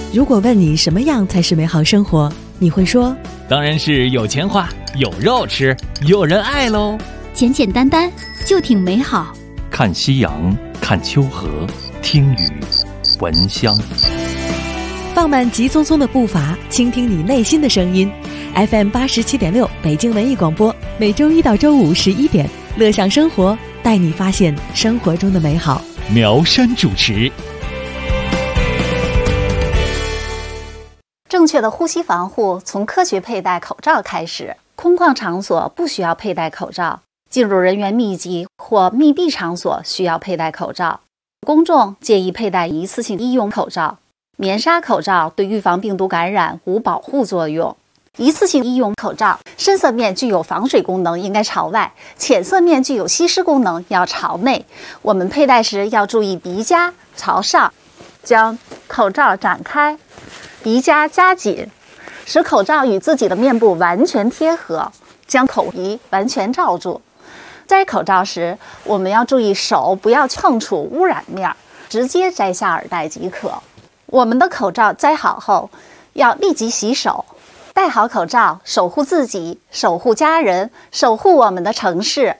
如果问你什么样才是美好生活，你会说当然是有钱花，有肉吃，有人爱喽。 简简单单就挺美好。 看夕阳，看秋河，听雨，闻香。 放慢急匆匆的步伐，倾听你内心的声音。FM 87.6北京文艺广播，每周一到周五11点，乐享生活，带你发现生活中的美好。 苗山主持。 正确的呼吸防护从科学佩戴口罩开始。空旷场所不需要佩戴口罩，进入人员密集或密闭场所需要佩戴口罩。公众建议佩戴一次性医用口罩。棉纱口罩对预防病毒感染无保护作用。一次性医用口罩深色面具有防水功能，应该朝外；浅色面具有吸湿功能，要朝内。我们佩戴时要注意鼻夹朝上，将口罩展开，鼻夹夹紧，使口罩与自己的面部完全贴合，将口鼻完全罩住。摘口罩时，我们要注意手不要碰触污染面，直接摘下耳带即可。我们的口罩摘好后，要立即洗手。戴好口罩，守护自己，守护家人，守护我们的城市。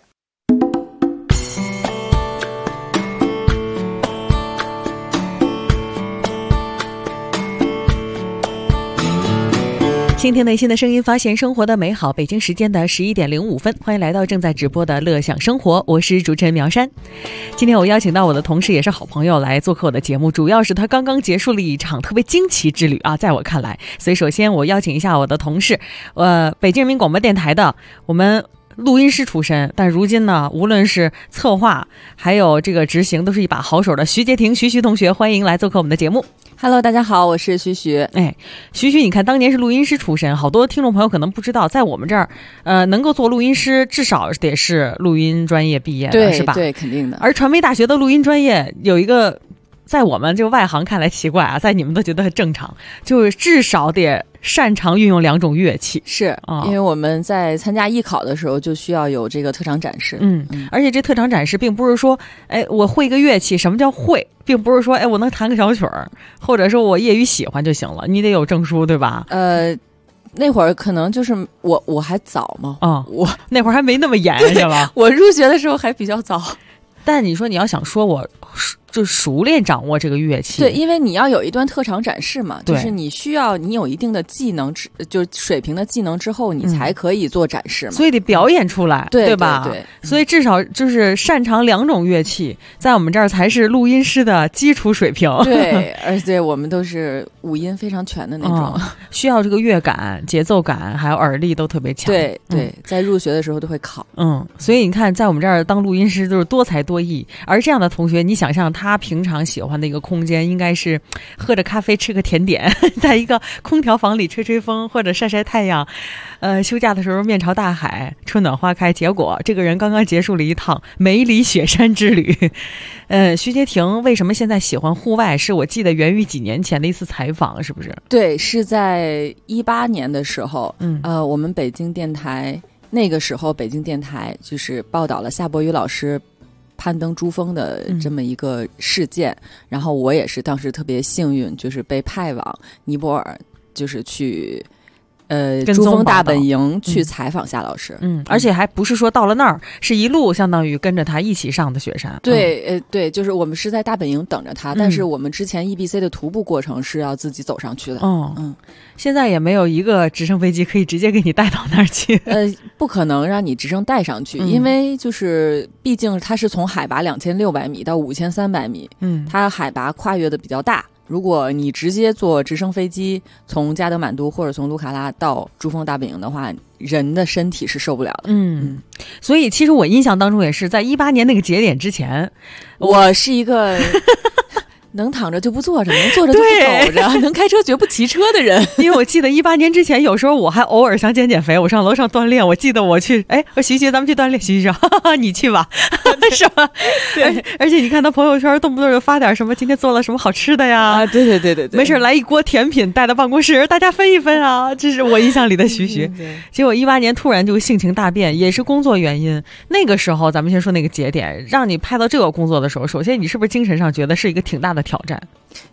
倾听内心的声音，发现生活的美好。北京时间的11点05分，欢迎来到正在直播的乐享生活，我是主持人苗山。今天我邀请到我的同事，也是好朋友来做客我的节目，主要是他刚刚结束了一场特别惊奇之旅啊，在我看来。所以首先我邀请一下我的同事，北京人民广播电台的我们录音师出身，但如今呢，无论是策划还有这个执行，都是一把好手的徐洁婷徐同学，欢迎来做客我们的节目。 Hello， 大家好，我是徐。 徐，你看当年是录音师出身，好多听众朋友可能不知道，在我们这儿，能够做录音师，至少得是录音专业毕业的，是吧？ 对，肯定的。 而传媒大学的录音专业有一个，在我们就外行看来奇怪啊，在你们都觉得很正常，就是至少得擅长运用2种乐器。 是，因为我们在参加艺考的时候就需要有这个特长展示。 而且这特长展示并不是说，我会一个乐器，什么叫会，并不是说，我能弹个小曲儿，或者说我业余喜欢就行了，你得有证书，对吧？ 那会儿可能就是我还早嘛， 我那会儿还没那么严，是吧？ 我入学的时候还比较早。 但你说你要想说我就熟练掌握这个乐器， 对，因为你要有一段特长展示嘛，就是你需要你有一定的技能，就是水平的技能之后，你才可以做展示嘛， 所以得表演出来，对吧？ 对， 所以至少就是擅长2种乐器，在我们这儿才是录音师的基础水平。 对，而且我们都是五音非常全的那种， 需要这个乐感、节奏感还有耳力都特别强。 对，在入学的时候都会考。 所以你看，在我们这儿当录音师都是多才多艺，而这样的同学，你想象他平常喜欢的一个空间，应该是喝着咖啡吃个甜点，在一个空调房里吹吹风或者晒晒太阳，休假的时候面朝大海，春暖花开。结果这个人刚刚结束了一趟梅里雪山之旅。徐洁婷为什么现在喜欢户外？是我记得源于几年前的一次采访，是不是？ 对，是在18年的时候，我们北京电台那个时候，北京电台就是报道了夏伯渝老师攀登珠峰的这么一个事件，然后我也是当时特别幸运，就是被派往尼泊尔，就是去珠峰大本营去采访夏老师。 而且还不是说到了那儿，是一路相当于跟着他一起上的雪山。 对，对，就是我们是在大本营等着他，但是我们之前 EBC 的徒步过程是要自己走上去的。 现在也没有一个直升飞机可以直接给你带到那儿去。 不可能让你直升带上去，因为就是毕竟它是从海拔2600米到5300米，它海拔跨越的比较大。如果你直接坐直升飞机从加德满都或者从卢卡拉到珠峰大本营的话，人的身体是受不了的。 所以其实我印象当中也是在18年那个节点之前， 我是一个能躺着就不坐着，能坐着就不走着，能开车绝不骑车的人。 因为我记得18年之前，有时候我还偶尔想减肥，我上楼上锻炼。我记得我去，我徐咱们去锻炼，徐说哈哈，你去吧，是吧？对，而且你看他朋友圈动不动就发点什么今天做了什么好吃的呀， 对， 没事来一锅甜品带到办公室，大家分一分啊，这是我印象里的徐。结果18年突然就性情大变，也是工作原因。那个时候咱们先说那个节点，让你派到这个工作的时候，首先你是不是精神上觉得是一个挺大的挑战？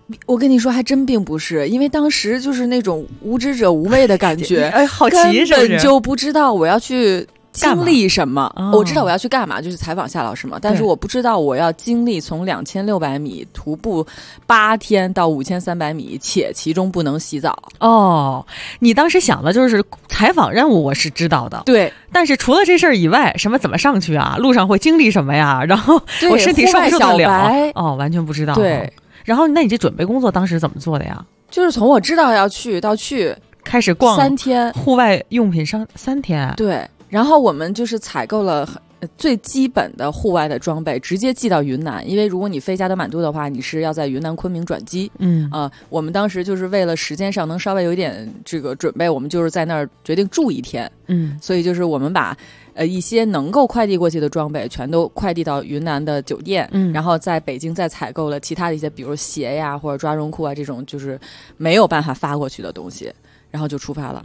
我跟你说，还真并不是，因为当时就是那种无知者无畏的感觉， 好奇是不是？ 根本就不知道我要去经历什么。我知道我要去干嘛，就是采访夏老师嘛，但是我不知道我要经历从2600米徒步8天到5300米，且其中不能洗澡。 哦，你当时想的就是采访任务，我是知道的。 对， 但是除了这事儿以外，什么怎么上去啊？路上会经历什么呀？然后我身体受不受得了？哦，完全不知道。 对。 然后，那你这准备工作当时怎么做的呀？ 就是从我知道要去到去开始逛 3天户外用品商3天。 对，然后我们就是采购了最基本的户外的装备，直接寄到云南。因为如果你飞加德满都的话，你是要在云南昆明转机。我们当时就是为了时间上能稍微有一点这个准备，我们就是在那儿决定住1天。所以就是我们把一些能够快递过去的装备全都快递到云南的酒店，然后在北京再采购了其他的一些，比如鞋呀或者抓绒裤啊这种就是没有办法发过去的东西，然后就出发了。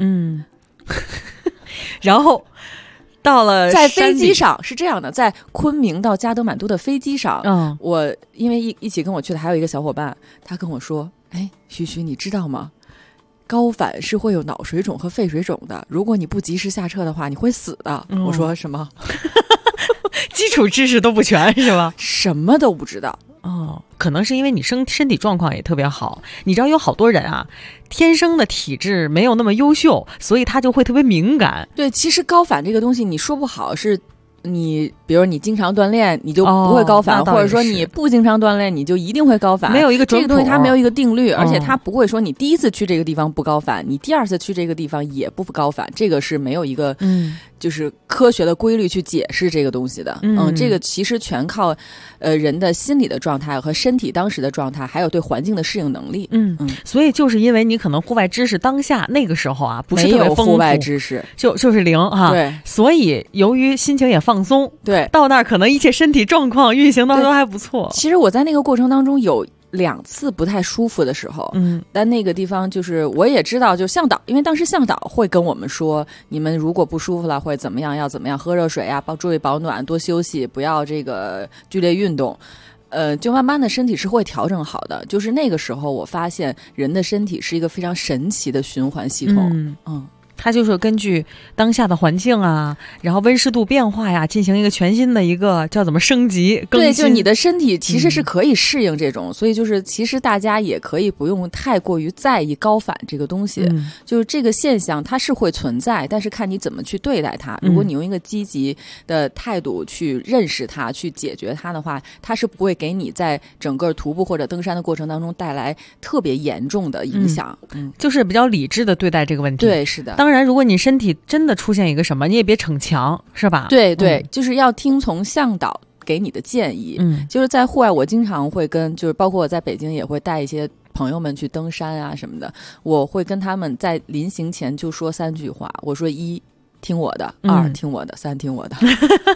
然后到了在飞机上是这样的，在昆明到加德满都的飞机上，我因为一起跟我去的还有一个小伙伴，他跟我说：“哎，徐徐，你知道吗？高反是会有脑水肿和肺水肿的，如果你不及时下车的话，你会死的。”我说什么？ 基础知识都不全是吧？ 什么都不知道。 可能是因为你身体状况也特别好。你知道有好多人啊，天生的体质没有那么优秀，所以他就会特别敏感。 对，其实高反这个东西你说不好是你比如你经常锻炼你就不会高反，或者说你不经常锻炼你就一定会高反， 没有一个准这个东西它没有一个定律，而且它不会说你第一次去这个地方不高反，你第2次去这个地方也不高反，这个是没有一个就是科学的规律去解释这个东西的。这个其实全靠人的心理的状态和身体当时的状态，还有对环境的适应能力。 所以就是因为你可能户外知识当下那个时候啊不是特别丰富， 没有户外知识就是0哈。 对， 所以由于心情也放松， 对， 到那儿可能一切身体状况运行的都还不错。 其实我在那个过程当中有2次不太舒服的时候，但那个地方就是我也知道，就向导，因为当时向导会跟我们说，你们如果不舒服了会怎么样，要怎么样，喝热水啊，注意保暖，多休息，不要这个剧烈运动。就慢慢的身体是会调整好的。就是那个时候我发现人的身体是一个非常神奇的循环系统。 它就是根据当下的环境啊，然后温湿度变化呀，进行一个全新的一个叫怎么升级更新。 对，就是你的身体其实是可以适应这种，所以就是其实大家也可以不用太过于在意高反这个东西。就是这个现象它是会存在，但是看你怎么去对待它。如果你用一个积极的态度去认识它，去解决它的话，它是不会给你在整个徒步或者登山的过程当中带来特别严重的影响。 就是比较理智的对待这个问题。 对，是的。 当然如果你身体真的出现一个什么，你也别逞强，是吧？ 对对，就是要听从向导给你的建议。就是在户外我经常会跟，就是包括我在北京也会带一些朋友们去登山啊什么的，我会跟他们在临行前就说3句话。我说1听我的，2听我的，3听我的。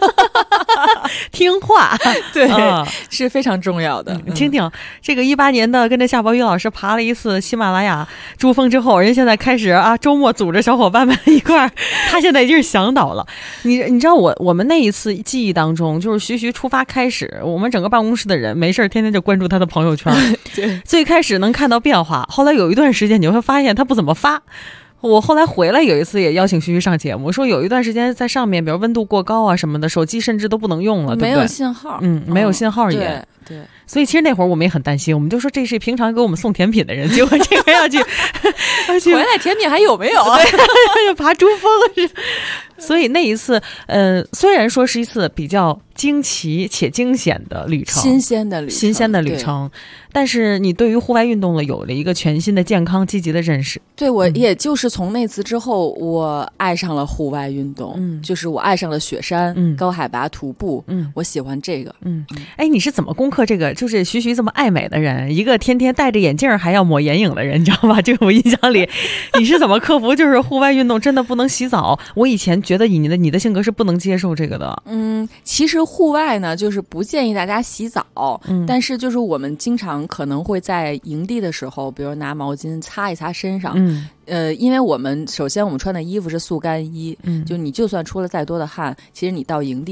听话， 对，是非常重要的。 听听这个18年的跟着夏伯渝老师爬了一次喜马拉雅珠峰之后，人现在开始啊周末组织小伙伴们一块儿，他现在已经是向导了。你知道我们那一次记忆当中，就是徐徐出发开始，我们整个办公室的人没事天天就关注他的朋友圈。最开始能看到变化，后来有一段时间你会发现他不怎么发。我后来回来有一次也邀请徐徐上节目，说有一段时间在上面比如温度过高啊什么的，手机甚至都不能用了，对不对？ 没有信号。 没有信号也。 对， 所以其实那会儿我们也很担心，我们就说这是平常给我们送甜品的人，结果这个要去回来甜品还有没有啊？ 要爬珠峰。所以那一次虽然说是一次比较惊奇且惊险的旅程， 新鲜的旅程， 但是你对于户外运动有了一个全新的健康积极的认识。 对，我也就是从那次之后我爱上了户外运动。就是我爱上了雪山，高海拔徒步。我喜欢这个。 哎，你是怎么攻克这个就是徐徐这么爱美的人，一个天天戴着眼镜还要抹眼影的人，你知道吗？这个我印象里你是怎么克服就是户外运动真的不能洗澡？我以前觉得你的性格是不能接受这个的。 其实户外呢就是不建议大家洗澡。但是就是我们经常可能会在营地的时候，比如拿毛巾擦一擦身上。因为我们首先我们穿的衣服是速干衣。就你就算出了再多的汗，其实你到营地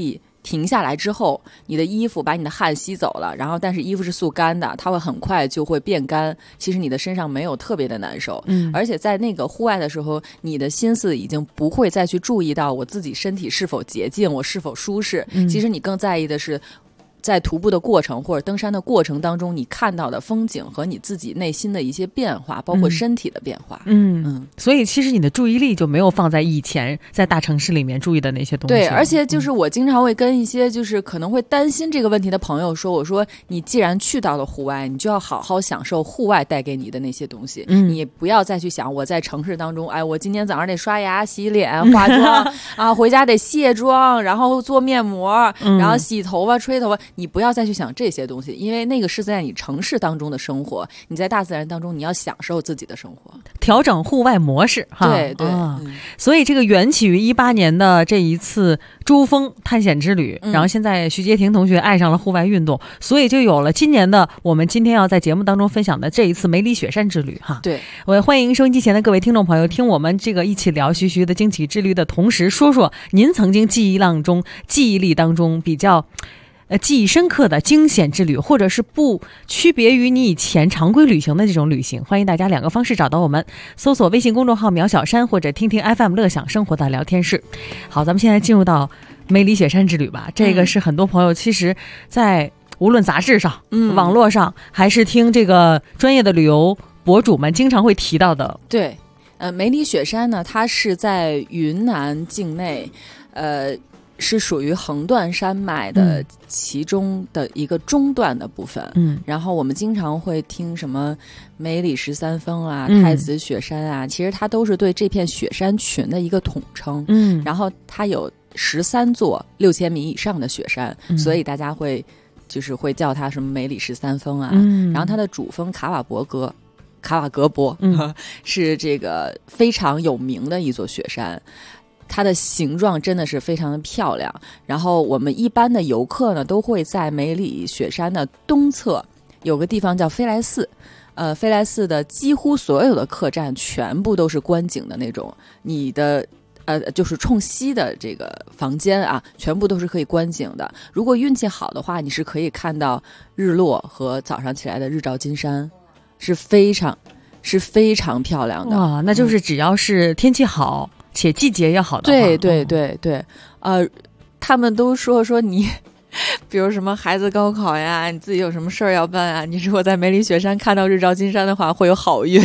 停下来之后，你的衣服把你的汗吸走了，然后但是衣服是速干的，它会很快就会变干，其实你的身上没有特别的难受。而且在那个户外的时候，你的心思已经不会再去注意到我自己身体是否洁净，我是否舒适，其实你更在意的是在徒步的过程或者登山的过程当中，你看到的风景和你自己内心的一些变化，包括身体的变化。 所以其实你的注意力就没有放在以前在大城市里面注意的那些东西。 对，而且就是我经常会跟一些就是可能会担心这个问题的朋友说，我说你既然去到了户外，你就要好好享受户外带给你的那些东西。你不要再去想我在城市当中，哎，我今天早上得刷牙、洗脸、化妆啊，回家得卸妆，然后做面膜，然后洗头发、吹头发。你不要再去想这些东西，因为那个是在你城市当中的生活，你在大自然当中你要享受自己的生活， 调整户外模式哈。 对对、 所以这个缘起于18年的这一次珠峰探险之旅，然后现在徐洁婷同学爱上了户外运动，所以就有了今年的我们今天要在节目当中分享的这一次梅里雪山之旅哈。 对， 我也欢迎收音机前的各位听众朋友听我们这个一起聊徐徐的惊奇之旅的同时，说说您曾经记忆力当中比较记忆深刻的惊险之旅，或者是不区别于你以前常规旅行的这种旅行。欢迎大家2个方式找到我们，搜索微信公众号苗小山，或者听听 FM 乐享生活的聊天室。好，咱们现在进入到梅里雪山之旅吧。这个是很多朋友其实在无论杂志上、网络上，还是听这个专业的旅游博主们经常会提到的。 对，梅里雪山呢，它是在云南境内，是属于横断山脉的其中的一个中段的部分。然后我们经常会听什么梅里13峰啊、太子雪山啊，其实它都是对这片雪山群的一个统称。然后它有13座6000米以上的雪山，所以大家会叫它什么梅里13峰啊。然后它的主峰卡瓦格博是这个非常有名的一座雪山，它的形状真的是非常的漂亮。然后我们一般的游客呢，都会在梅里雪山的东侧有个地方叫飞来寺。飞来寺的几乎所有的客栈全部都是观景的那种，你的就是冲西的这个房间啊，全部都是可以观景的。如果运气好的话，你是可以看到日落和早上起来的日照金山，是非常漂亮的。 哇，那就是只要是天气好且季节也好的话。 对对对对，他们都说你比如什么孩子高考呀，你自己有什么事儿要办啊，你如果在梅里雪山看到日照金山的话，会有好运。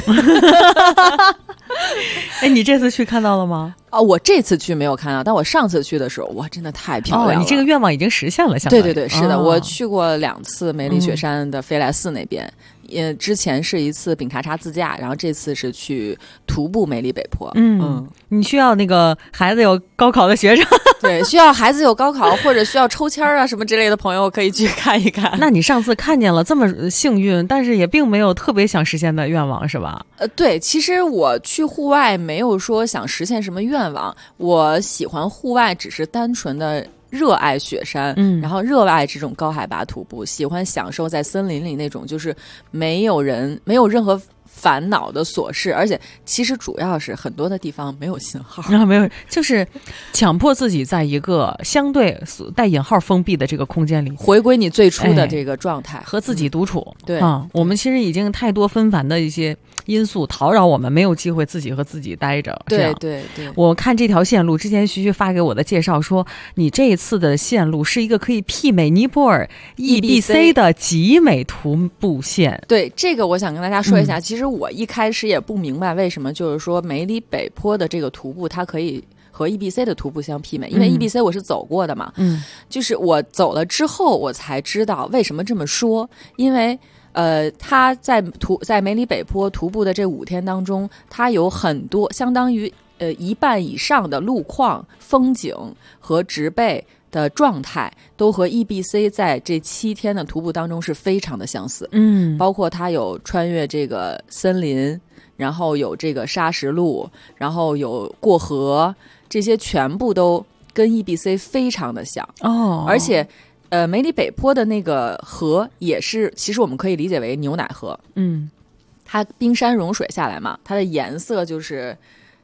哎，你这次去看到了吗？ 我这次去没有看到，但我上次去的时候，哇，真的太漂亮了。 你这个愿望已经实现了， 对对对，是的，我去过2次梅里雪山的飞来寺那边。之前是一次丙察察自驾，然后这次是去徒步梅里北坡。 你需要那个孩子有高考的学生， 对，需要孩子有高考或者需要抽签啊什么之类的朋友可以去看一看。 那你上次看见了这么幸运，但是也并没有特别想实现的愿望是吧？ 对，其实我去户外没有说想实现什么愿望，我喜欢户外只是单纯的热爱雪山，然后热爱这种高海拔徒步，喜欢享受在森林里那种就是没有任何烦恼的琐事，而且其实主要是很多的地方没有信号， 没有，就是强迫自己在一个相对带引号封闭的这个空间里， 回归你最初的这个状态， 和自己独处。 对我们其实已经太多纷繁的一些因素讨扰我们，没有机会自己和自己待着。 对对对， 我看这条线路之前，徐徐发给我的介绍说，你这一次的线路是一个可以媲美尼泊尔 EBC 的极美徒步线。 对，这个我想跟大家说一下，其实我一开始也不明白为什么就是说梅里北坡的这个徒步它可以和 EBC 的徒步相媲美，因为 EBC 我是走过的嘛，就是我走了之后我才知道为什么这么说，因为它在梅里北坡徒步的这5天当中，它有很多相当于1半以上的路况、风景和植被的状态都和 EBC 在这7天的徒步当中是非常的相似。包括它有穿越这个森林，然后有这个砂石路，然后有过河，这些全部都跟 EBC 非常的像。而且梅里北坡的那个河也是，其实我们可以理解为牛奶河。它冰山融水下来嘛，它的颜色就是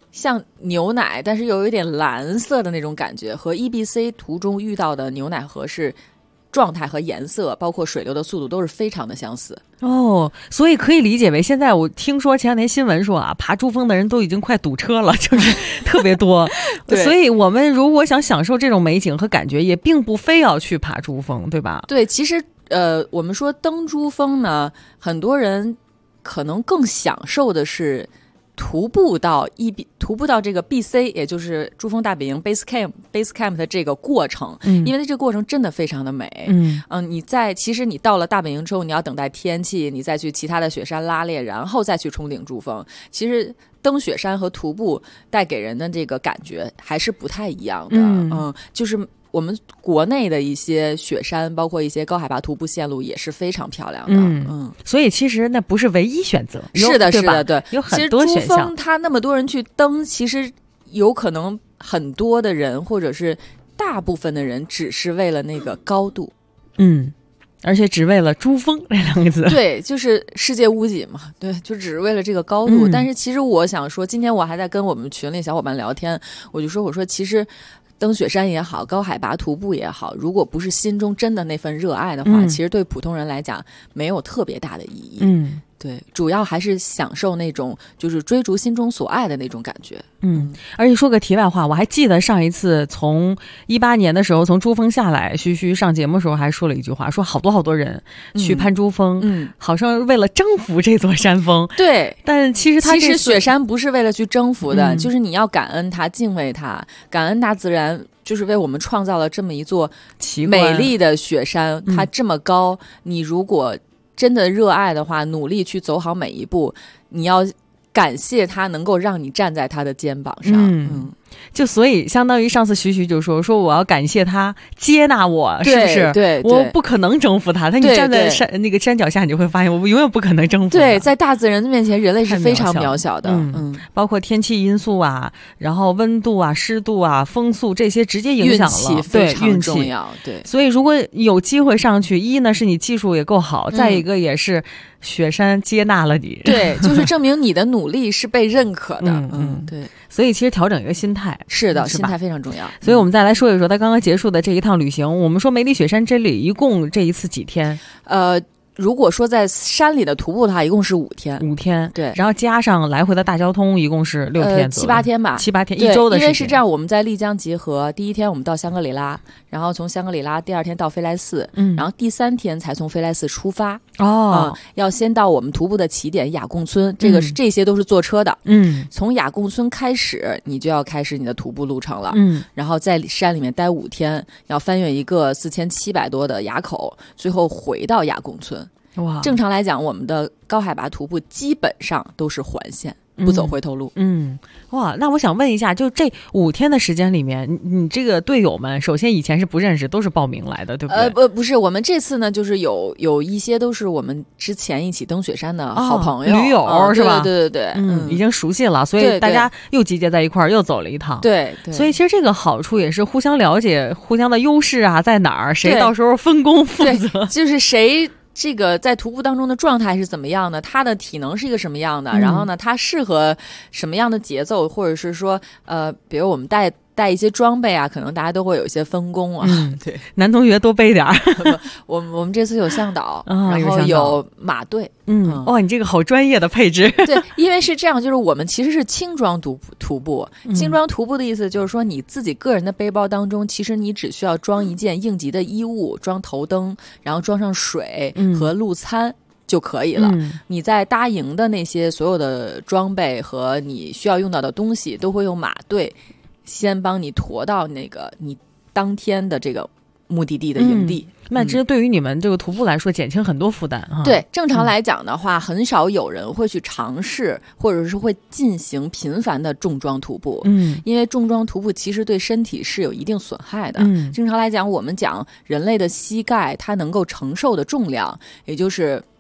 像牛奶，但是又有一点蓝色的那种感觉，和 EBC 图中遇到的牛奶河是状态和颜色，包括水流的速度都是非常的相似。 哦，所以可以理解为，现在我听说前两天新闻说啊，爬珠峰的人都已经快堵车了，就是特别多。所以我们如果想享受这种美景和感觉，也并不非要去爬珠峰，对吧？ 对，其实我们说登珠峰呢，很多人可能更享受的是徒步到这个 BC， 也就是珠峰大本营 base camp 的这个过程，因为这个过程真的非常的美。其实你到了大本营之后，你要等待天气，你再去其他的雪山拉练，然后再去冲顶珠峰。其实登雪山和徒步带给人的这个感觉还是不太一样的。就是我们国内的一些雪山，包括一些高海拔徒步线路也是非常漂亮的。 所以其实那不是唯一选择， 是的，是的，对， 有很多选项。 其实珠峰它那么多人去登，其实有可能很多的人，或者是大部分的人，只是为了那个高度。 而且只为了珠峰这两个字。 对，就是世界屋脊嘛，对，就只是为了这个高度。但是其实我想说，今天我还在跟我们群里小伙伴聊天，我说其实登雪山也好，高海拔徒步也好，如果不是心中真的那份热爱的话，其实对普通人来讲没有特别大的意义。对，主要还是享受那种就是追逐心中所爱的那种感觉。 而且说个题外话，我还记得上一次从18年的时候从珠峰下来，徐徐上节目的时候还说了一句话，说好多人去攀珠峰，好像为了征服这座山峰。对，但其实雪山不是为了去征服的，就是你要感恩它，敬畏它，感恩大自然。就是为我们创造了这么一座美丽的雪山，它这么高，你如果真的热爱的话，努力去走好每一步，你要感谢他能够让你站在他的肩膀上。 就所以相当于上次徐就说我要感谢他接纳我，是不是？ 对， 我不可能征服他，你站在那个山脚下，你就会发现我永远不可能征服他。 对，在大自然的面前，人类是非常渺小的。 包括天气因素啊，然后温度啊、湿度啊、风速这些直接影响了， 运气非常重要。对， 所以如果有机会上去，一呢是你技术也够好，再一个也是雪山接纳了你。 对，就是证明你的努力是被认可的。对。 所以其实调整一个心态， 是的，心态非常重要。 所以我们再来说一说他刚刚结束的这一趟旅行。我们说梅里雪山之旅一共这一次几天？ 如果说在山里的徒步的话，一共是5天。 5天， 对， 然后加上来回的大交通，一共是6天左右 ，7-8天吧 ，7-8天，1周的时间。 因为是这样，我们在丽江集合，第一天我们到香格里拉，然后从香格里拉第2天到飞来寺，然后第3天才从飞来寺出发。要先到我们徒步的起点雅贡村，这些都是坐车的。从雅贡村开始，你就要开始你的徒步路程了。然后在山里面待5天，要翻越一个4700多的垭口，最后回到雅贡村。 哇， 正常来讲，我们的高海拔徒步基本上都是环线，不走回头路。 哇，那我想问一下，就这5天的时间里面，你这个队友们，首先以前是不认识，都是报名来的，对不对？ 不是，我们这次呢，就是有一些都是我们之前一起登雪山的好朋友、 驴友，是吧？ 对， 已经熟悉了，所以大家又集结在一块儿，又走了一趟。 对， 所以其实这个好处也是互相了解，互相的优势啊在哪儿，谁到时候分工负责， 就是谁。这个在徒步当中的状态是怎么样的？他的体能是一个什么样的？然后呢，他适合什么样的节奏？或者是说，比如我们带一些装备啊，可能大家都会有一些分工啊。 对，男同学多背点儿。 我们这次有向导，然后有马队。 哇，你这个好专业的配置。 对，因为是这样，就是我们其实是轻装徒步。轻装徒步的意思就是说，你自己个人的背包当中，其实你只需要装一件应急的衣物，装头灯，然后装上水和路餐。就可以了。你在搭营的那些所有的装备和你需要用到的东西，都会用马队先帮你驮到那个你当天的这个目的地的营地。 那这对于你们这个徒步来说减轻很多负担哈。 对，正常来讲的话，很少有人会去尝试或者是会进行频繁的重装徒步。因为重装徒步其实对身体是有一定损害的。正常来讲，我们讲人类的膝盖它能够承受的重量，也就是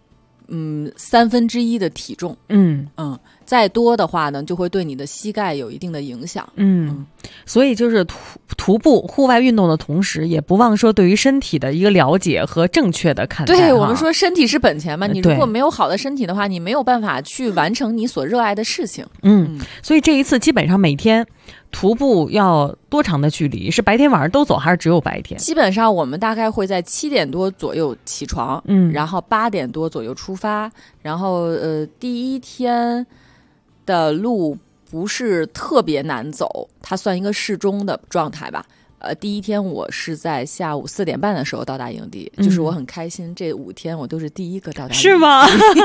1/3的体重。再多的话呢，就会对你的膝盖有一定的影响。 所以就是徒步户外运动的同时，也不忘说对于身体的一个了解和正确的看待。 对，我们说身体是本钱嘛，你如果没有好的身体的话，你没有办法去完成你所热爱的事情。 所以这一次基本上每天徒步要多长的距离？是白天晚上都走，还是只有白天？ 基本上我们大概会在7点多左右起床，然后8点多左右出发，然后第一天的路不是特别难走，它算一个适中的状态吧。第一天我是在下午4点半的时候到达营地，就是我很开心，这5天我都是第一个到达营地。 是吗？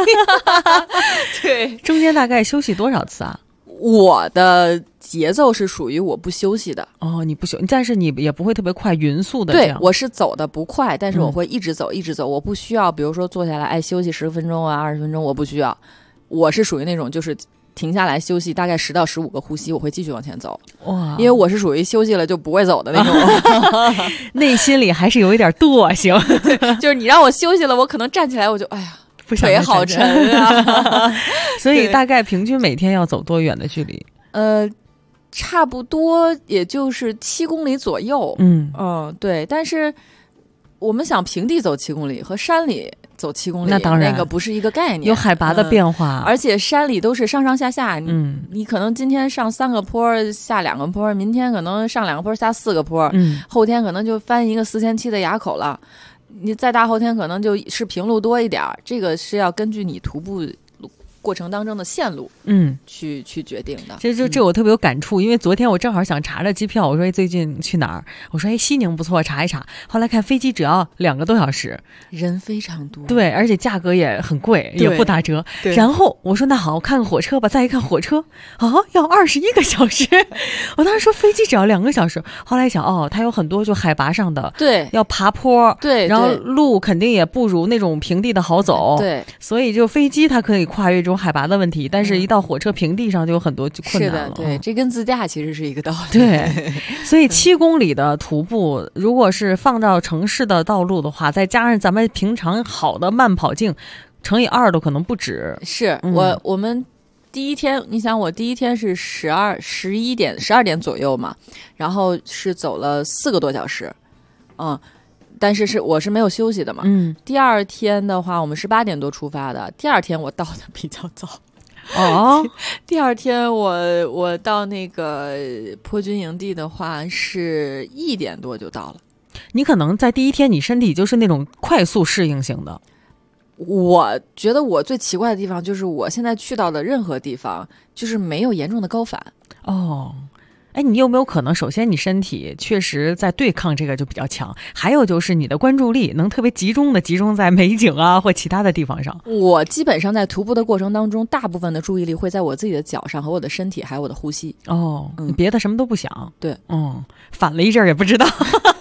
对， 中间大概休息多少次啊？ 我的节奏是属于我不休息的。 你不休，但是你也不会特别快匀速的这样。 对，我是走的不快，但是我会一直走，一直走。我不需要比如说坐下来休息10分钟啊20分钟，我不需要。我是属于那种就是停下来休息大概10到15个呼吸，我会继续往前走。哇！因为我是属于休息了就不会走的那种。 内心里还是有一点惰性。 就是你让我休息了，我可能站起来我就腿好沉啊。 所以大概平均每天要走多远的距离？ 差不多也就是7公里左右。对。但是我们想平地走7公里和山里走7公里， 那当然那个不是一个概念， 有海拔的变化， 而且山里都是上上下下。你可能今天上3个坡下2个坡，明天可能上2个坡下4个坡，后天可能就翻一个4007的垭口了。你再大后天可能就是平路多一点，这个是要根据你徒步过程当中的线路去决定的。 这我特别有感触，因为昨天我正好想查着机票，我说最近去哪儿，我说西宁不错，查一查，后来看飞机只要2个多小时， 人非常多， 对，而且价格也很贵，也不打折。然后我说那好，看个火车吧，再一看火车要21个小时。我当时说飞机只要2个小时，后来想它有很多就海拔上的， 对， 要爬坡， 对， 然后路肯定也不如那种平地的好走， 对， 所以就飞机它可以跨越这种海拔的问题，但是一到火车平地上就有很多困难了。 是的，对，这跟自驾其实是一个道理。 对，所以7公里的徒步，如果是放到城市的道路的话，再加上咱们平常好的慢跑径，乘以2都可能不止。 是我们第一天，你想我第一天是12点左右嘛，然后是走了4个多小时，但是我是没有休息的嘛。第二天的话，我们是8点多出发的。第二天我到的比较早。第二天我到那个坡军营地的话是1点多就到了。 你可能在第一天你身体就是那种快速适应型的。 我觉得我最奇怪的地方就是我现在去到的任何地方就是没有严重的高反。 你有没有可能首先你身体确实在对抗这个就比较强，还有就是你的关注力能特别集中在美景啊或其他的地方上？ 我基本上在徒步的过程当中，大部分的注意力会在我自己的脚上和我的身体还有我的呼吸。 你别的什么都不想。 对， 反了一阵也不知道。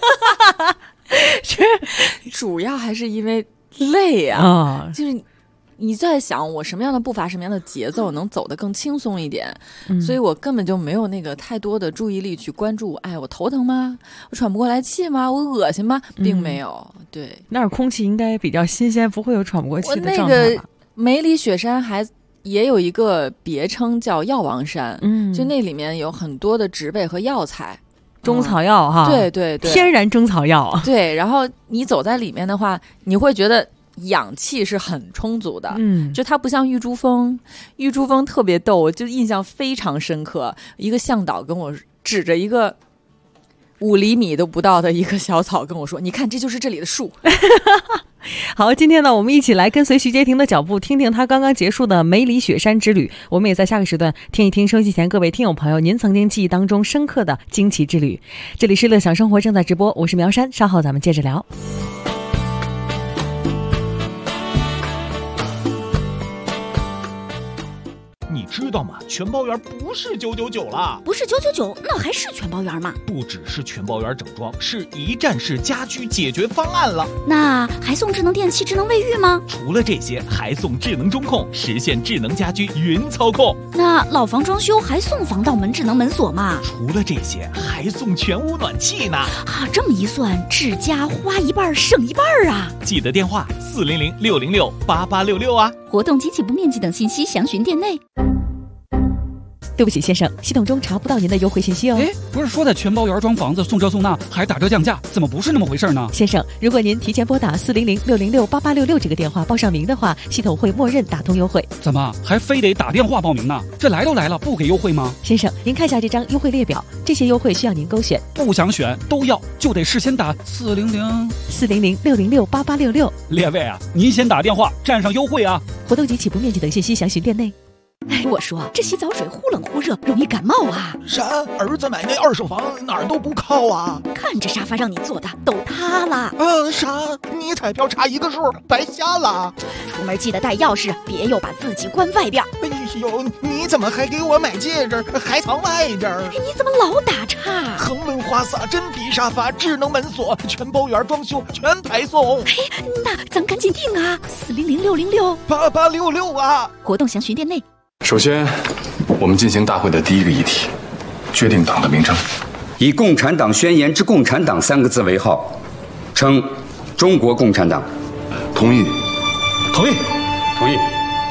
主要还是因为累啊，就是你在想我什么样的步伐什么样的节奏能走得更轻松一点，所以我根本就没有那个太多的注意力去关注我头疼吗，我喘不过来气吗，我恶心吗，并没有。对， 那儿空气应该比较新鲜，不会有喘不过气的状态吧。 那个梅里雪山也有一个别称叫药王山，就那里面有很多的植被和药材， 中草药哈， 对对对， 天然中草药。 对，然后你走在里面的话，你会觉得氧气是很充足的。就它不像玉珠峰特别逗，我就印象非常深刻。一个向导跟我指着一个5厘米都不到的一个小草跟我说：“你看，这就是这里的树。” 好，今天呢，我们一起来跟随徐杰婷的脚步，听听他刚刚结束的梅里雪山之旅。我们也在下个时段听一听收音机前各位听友朋友您曾经记忆当中深刻的惊奇之旅。这里是乐享生活正在直播，我是苗山，稍后咱们接着聊。 你知道吗？全包圆不是999了， 不是999，那还是全包圆吗？ 不只是全包圆整装，是一站式家居解决方案了。 那还送智能电器、智能卫浴吗？ 除了这些，还送智能中控，实现智能家居云操控。 那老房装修还送防盗门、智能门锁吗？ 除了这些，还送全屋暖气呢。 啊，这么一算，智家花一半省一半啊！ 记得电话400-606-8866啊。 活动及起步面积等信息详询店内。 对不起，先生，系统中查不到您的优惠信息哦。 不是说在全包圆装房子送这送那还打折降价，怎么不是那么回事呢？ 先生，如果您提前拨打400-606-8866这个电话报上名的话，系统会默认打通优惠。 怎么还非得打电话报名呢？这来都来了，不给优惠吗？ 先生，您看下这张优惠列表，这些优惠需要您勾选。 不想选都要，就得事先打 400-606-8866。 列位啊，您先打电话占上优惠啊！ 活动及起步面积等信息详询店内。 我说这洗澡水忽冷忽热，容易感冒啊！ 啥？儿子买那二手房哪儿都不靠啊！ 看这沙发让你坐的都塌了。 啥？你彩票差一个数，白瞎了。 出门记得带钥匙，别又把自己关外边。 哎呦，你怎么还给我买戒指，还藏外边？ 你怎么老打岔？ 恒温花洒、真皮沙发、智能门锁、全包圆装修，全排送。 那咱赶紧订啊 ！400-606-8866啊！ 活动详询店内。 首先，我们进行大会的第一个议题，决定党的名称。 以《共产党宣言》之“共产党”3个字为号，称中国共产党。 同意。 同意。同意。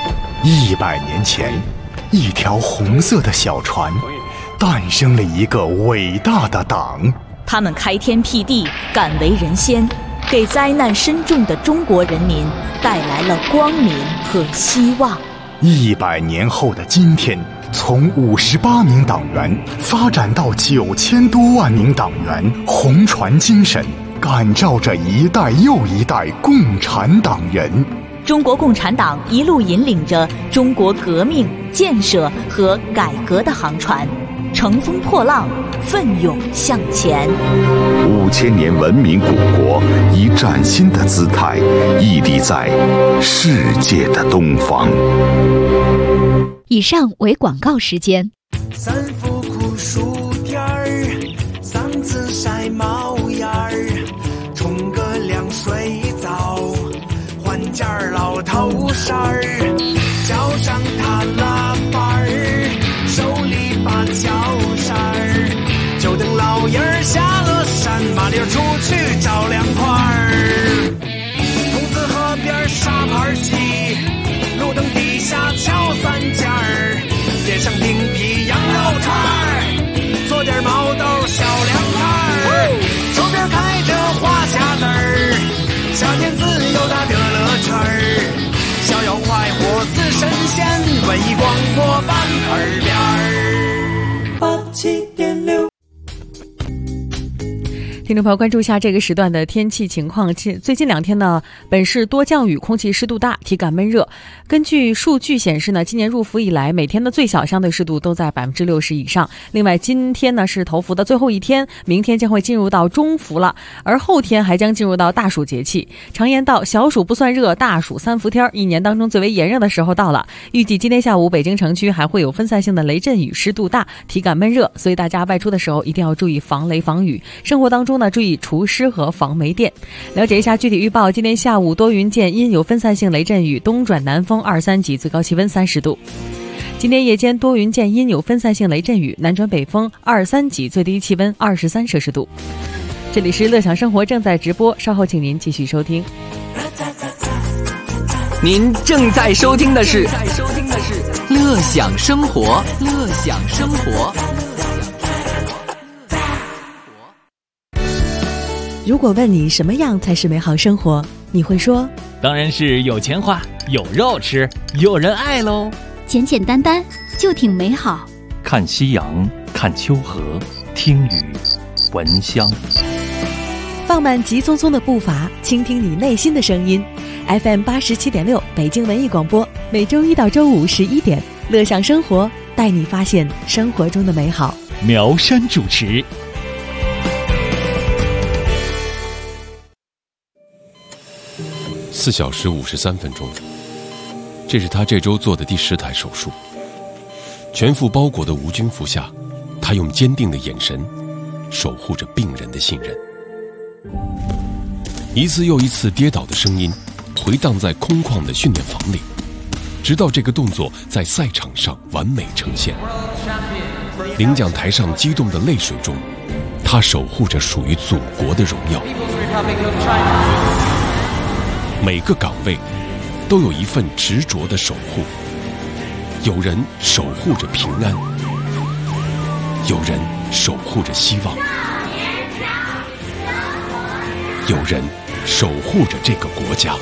100年前，一条红色的小船，诞生了一个伟大的党。 他们开天辟地，敢为人先，给灾难深重的中国人民带来了光明和希望。 100年后的今天，从58名党员发展到9000多万名党员，红船精神感召着一代又一代共产党人。 中国共产党一路引领着中国革命、建设和改革的航船，乘风破浪，奋勇向前。 5000年文明古国以崭新的姿态屹立在世界的东方。 以上为广告时间。 三伏酷暑天儿，嗓子晒冒烟儿，冲个凉水澡，换件老头衫儿，脚上踏拉板儿，手里把脚扇儿，就等老爷儿下了山，麻溜出去找凉快儿。桐梓河边沙盘鸡，路灯底下敲三尖儿，点上冰皮羊肉串儿，做点毛豆小凉菜儿，手边开着花匣子儿，夏天自由的乐乐圈儿，逍遥快活似神仙，文艺广播版耳边儿87.6。 听众朋友，关注一下这个时段的天气情况。最近2天呢，本市多降雨，空气湿度大，体感闷热。根据数据显示呢，今年入伏以来，每天的最小相对湿度都在60%以上。另外，今天呢是头伏的最后一天，明天将会进入到中伏了，而后天还将进入到大暑节气。常言道，小暑不算热，大暑3伏天，一年当中最为炎热的时候到了。预计今天下午北京城区还会有分散性的雷阵雨，湿度大，体感闷热，所以大家外出的时候一定要注意防雷防雨。生活当中注意除湿和防霉电。了解一下具体预报，今天下午多云见阴，有分散性雷阵雨，东转南风2、3级，最高气温30度。今天夜间多云见阴，有分散性雷阵雨，南转北风2、3级，最低气温23摄氏度。这里是乐享生活正在直播，稍后请您继续收听。 您正在收听的是乐享生活，乐享生活。 如果问你什么样才是美好生活，你会说当然是有钱花，有肉吃，有人爱喽。 简简单单就挺美好。 看夕阳，看秋荷，听雨，闻香。 放慢急匆匆的步伐，倾听你内心的声音。FM 87.6北京文艺广播，每周一到周五11点，乐享生活，带你发现生活中的美好。 苗山主持。 4小时53分钟，这是他这周做的第10台手术。 全副包裹的无菌服下，他用坚定的眼神守护着病人的信任。一次又一次跌倒的声音回荡在空旷的训练房里，直到这个动作在赛场上完美呈现。领奖台上激动的泪水中，他守护着属于祖国的荣耀。每个岗位都有一份执着的守护，有人守护着平安，有人守护着希望，有人守护着这个国家。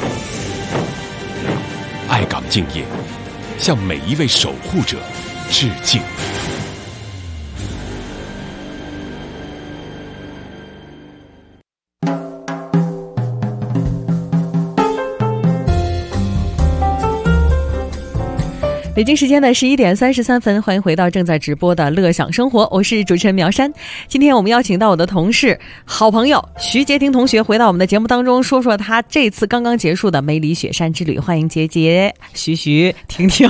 爱岗敬业，向每一位守护者致敬。 北京时间的11点33分，欢迎回到正在直播的乐享生活，我是主持人苗珊。今天我们邀请到我的同事、好朋友徐洁婷同学回到我们的节目当中，说说她这次刚刚结束的梅里雪山之旅。欢迎洁洁、徐婷婷。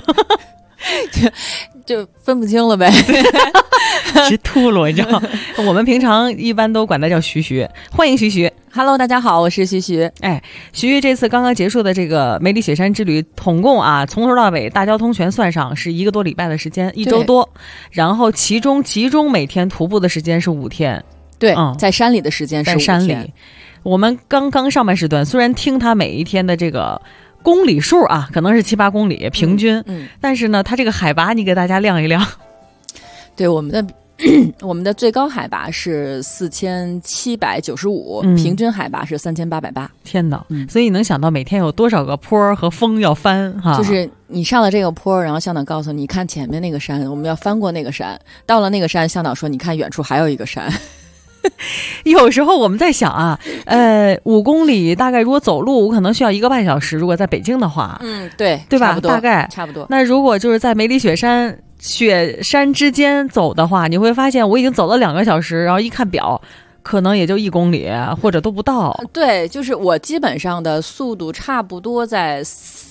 就分不清了呗， 直秃噜，你知道？我们平常一般都管他叫徐。欢迎徐。 Hello， 大家好，我是徐。 哎，徐这次刚刚结束的这个梅里雪山之旅，统共从头到尾大交通全算上是1个多礼拜的时间，1周多，然后其中集中每天徒步的时间是5天。 对，在山里的时间是5天。在山里， 我们刚刚上半时段，虽然听他每一天的这个公里数可能是7、8公里平均，但是呢，它这个海拔你给大家亮一亮。 对，我们的最高海拔是4795，平均海拔是3880。 天哪！所以你能想到每天有多少个坡和峰要翻哈？ 就是你上了这个坡，然后向导告诉你看前面那个山，我们要翻过那个山，到了那个山，向导说你看远处还有一个山。 有时候我们在想5公里大概如果走路，我可能需要1个半小时。如果在北京的话， 对吧？大概差不多。 那如果就是在梅里雪山之间走的话，你会发现我已经走了2个小时，然后一看表，可能也就1公里或者都不到。 对，就是我基本上的速度差不多在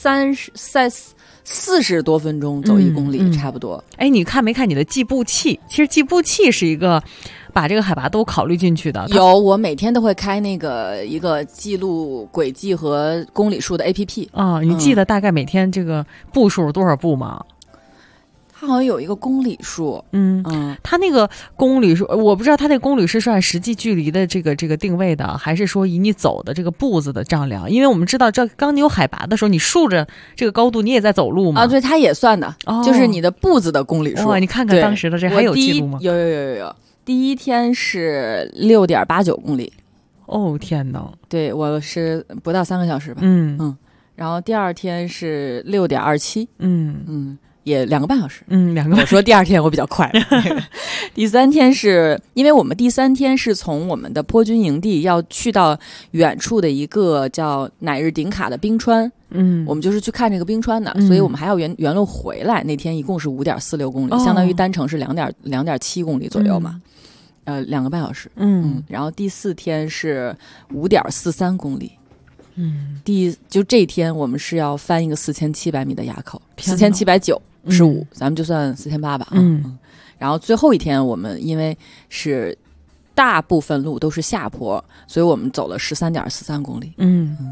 40多分钟走1公里，差不多。 哎，你看没看你的计步器？其实计步器是一个把这个海拔都考虑进去的。 有，我每天都会开那个一个记录轨迹和公里数的 APP 啊。你记得大概每天这个步数多少步吗？ 它好像有一个公里数， 它那个公里数我不知道，它那个公里是按实际距离的这个定位的，还是说以你走的这个步子的丈量？因为我们知道，刚你有海拔的时候，你竖着这个高度，你也在走路嘛。 对，它也算的，就是你的步子的公里数。 哇，你看看当时的这还有记录吗？ 有。第一天是6.89公里。 哦天哪！ 对，我是不到3个小时吧。然后第二天是6.27。也2个半小时。 2个半小时。 我说第二天我比较快。第3天是因为我们第3天是从我们的坡军营地要去到远处的一个叫乃日顶卡的冰川。我们就是去看这个冰川的，所以我们还要原路回来。那天一共是5.46公里，相当于单程是2.7公里左右嘛。2个半小时。然后第4天是5.43公里。就这天我们是要翻一个4700米的垭口，4795是5，咱们就算4800吧。然后最后一天我们因为是大部分路都是下坡，所以我们走了13.43公里。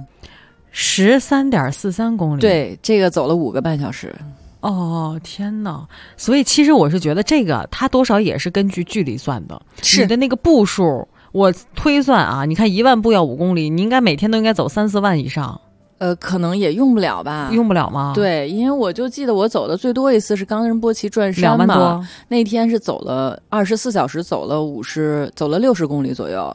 13.43公里。 对，这个走了5个半小时。 哦天哪！所以其实我是觉得这个它多少也是根据距离算的，你的那个步数。我推算你看1万步要5公里，你应该每天都应该走3、4万以上。 可能也用不了吧？ 用不了吗？ 对，因为我就记得我走的最多一次是冈仁波齐转山嘛，2万多。那天是走了24小时，走了60公里左右。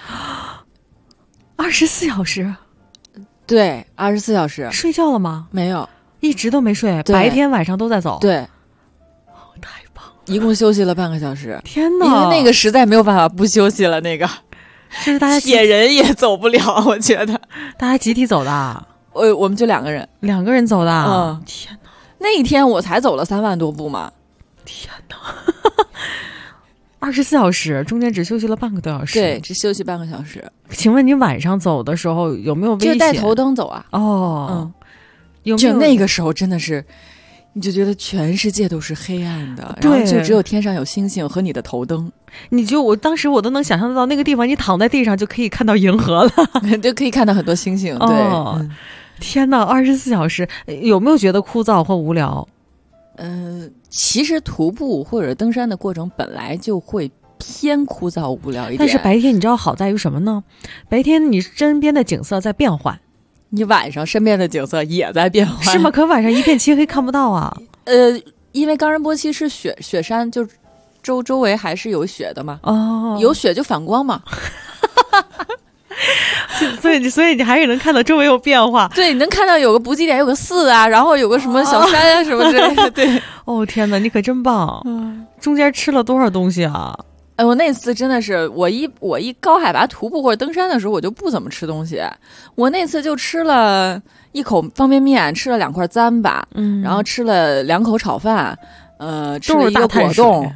24小时？ 对，24小时。 睡觉了吗？ 没有， 一直都没睡，白天晚上都在走。 对。 太棒了！ 一共休息了半个小时。 天哪！ 因为那个实在没有办法不休息了，那个就是大家铁人也走不了，我觉得大家集体走的。 我们就2个人 ，2个人走的。天哪！ 那一天我才走了3万多步嘛。 天哪！24小时中间只休息了半个多小时。 对，只休息半个小时。 请问你晚上走的时候有没有危险？ 就带头灯走啊。 有没有？ 就那个时候真的是你就觉得全世界都是黑暗的，然后就只有天上有星星和你的头灯。 我当时我都能想象得到那个地方，你躺在地上就可以看到银河了， 就可以看到很多星星。对， 天哪，24小时，有没有觉得枯燥或无聊？ 其实徒步或者登山的过程本来就会偏枯燥无聊一点， 但是白天你知道好在于什么呢？白天你身边的景色在变换， 你晚上身边的景色也在变换， 是吗？可晚上一片漆黑看不到啊。 因为冈仁波齐是雪山，就周围还是有雪的嘛。 哦， 有雪就反光嘛。 所以你还是能看到周围有变化。 对，你能看到有个补给点，有个寺啊，然后有个什么小山啊什么之类的。对， 哦天哪，你可真棒！中间吃了多少东西啊？ 我那次真的是，我一高海拔徒步或者登山的时候，我就不怎么吃东西。我那次就吃了1口方便面，吃了2块糌粑，然后吃了2口炒饭，吃了1个果冻，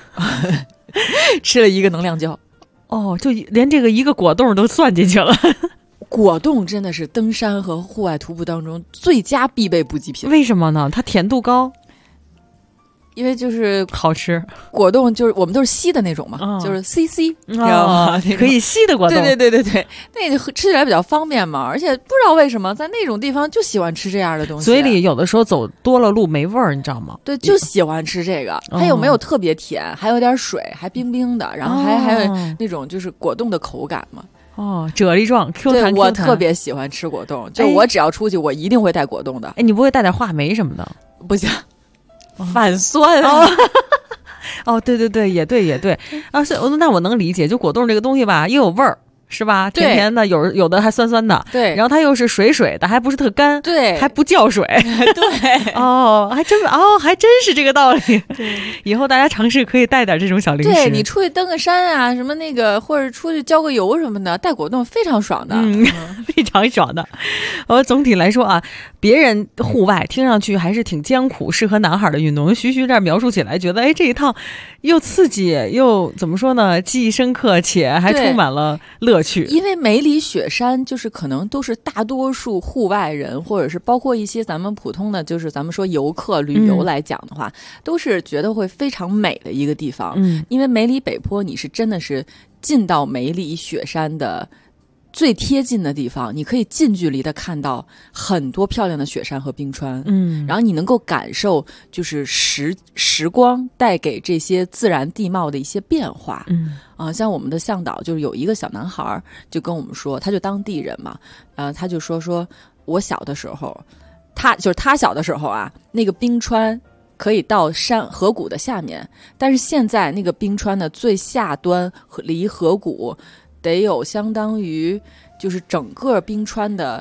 吃了1个能量胶。 哦，就连这个1个果冻都算进去了。 果冻真的是登山和户外徒步当中最佳必备补给品。 为什么呢？它甜度高。 因为就是好吃， 果冻就是我们都是吸的那种嘛，就是 CC， 知道吗？ 可以吸的果冻。 对，那个吃起来比较方便嘛，而且不知道为什么在那种地方就喜欢吃这样的东西。 嘴里有的时候走多了路没味儿，你知道吗？ 对，就喜欢吃这个。它又没有特别甜，还有点水，还冰冰的，然后还有那种就是果冻的口感嘛。 啫喱状 Q 弹 Q 弹。 我特别喜欢吃果冻，就我只要出去，我一定会带果冻的。 你不会带点话梅什么的？ 不行。反酸啊！ 对，也对啊，那我能理解，就果冻这个东西吧，又有味儿，是吧？甜甜的，有的还酸酸的， 对， 然后它又是水水的，还不是特干， 对， 还不叫水， 对， 还真是这个道理。对，以后大家尝试可以带点这种小零食。 对，你出去登个山啊，什么那个，或者出去浇个油什么的，带果冻非常爽的， 非常爽的。总体来说啊，别人户外听上去还是挺艰苦，适合男孩的运动。徐这样描述起来，觉得这一趟又刺激又怎么说呢？记忆深刻，且还充满了乐趣。 因为梅里雪山就是可能都是大多数户外人，或者是包括一些咱们普通的，就是咱们说游客旅游来讲的话，都是觉得会非常美的一个地方。因为梅里北坡，你是真的是进到梅里雪山的最贴近的地方，你可以近距离的看到很多漂亮的雪山和冰川，然后你能够感受就是时光带给这些自然地貌的一些变化，像我们的向导就是有一个小男孩就跟我们说，他就当地人嘛，他就说我小的时候，他小的时候啊，那个冰川可以到河谷的下面，但是现在那个冰川的最下端离河谷得有相当于就是整个冰川的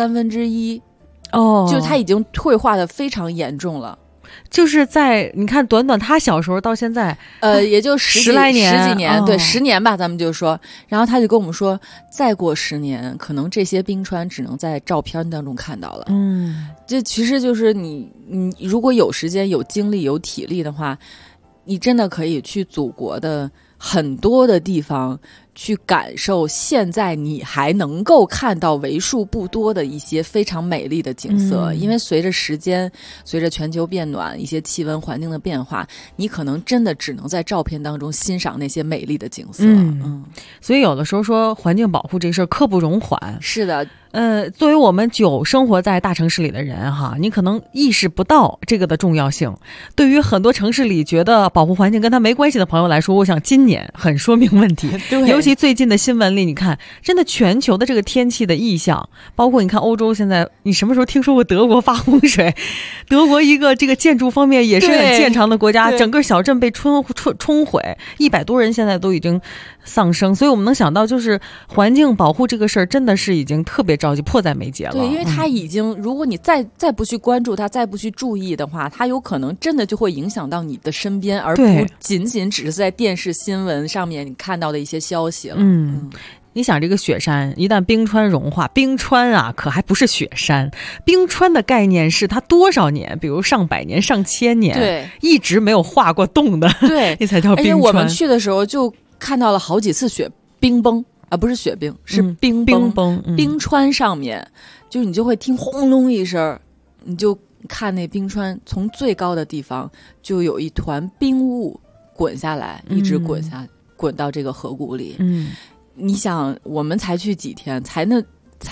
1/3，就是它已经退化的非常严重了。 就是在你看，短他小时候到现在， 也就十几年，对，10年吧，咱们就说。然后他就跟我们说，再过10年，可能这些冰川只能在照片当中看到了。这其实就是你如果有时间、有精力、有体力的话，你真的可以去祖国的很多的地方去感受现在你还能够看到为数不多的一些非常美丽的景色，因为随着时间，随着全球变暖，一些气温环境的变化，你可能真的只能在照片当中欣赏那些美丽的景色。 所以有的时候说环境保护这事儿刻不容缓。 是的。 作为我们久生活在大城市里的人哈，你可能意识不到这个的重要性。对于很多城市里觉得保护环境跟他没关系的朋友来说，我想今年很说明问题。尤其最近的新闻里，你看，真的全球的这个天气的异象，包括你看欧洲现在，你什么时候听说过德国发洪水？德国一个这个建筑方面也是很建长的国家，整个小镇被冲毁，100多人现在都已经丧生。所以我们能想到，就是环境保护这个事儿，真的是已经特别着急，迫在眉睫了。 对，因为它已经，如果你再不去关注它，再不去注意的话，它有可能真的就会影响到你的身边，而不仅仅只是在电视新闻上面你看到的一些消息了。 你想这个雪山一旦冰川融化，冰川啊可还不是雪山，冰川的概念是它多少年，比如上百年、上千年， 对， 一直没有化过冻的， 对， 那才叫冰川。 而且我们去的时候就看到了好几次冰崩啊，不是雪冰，是冰崩。冰川上面，就是你就会听轰隆一声，你就看那冰川从最高的地方就有一团冰雾滚下来，一直滚到这个河谷里。你想我们才去几天，才那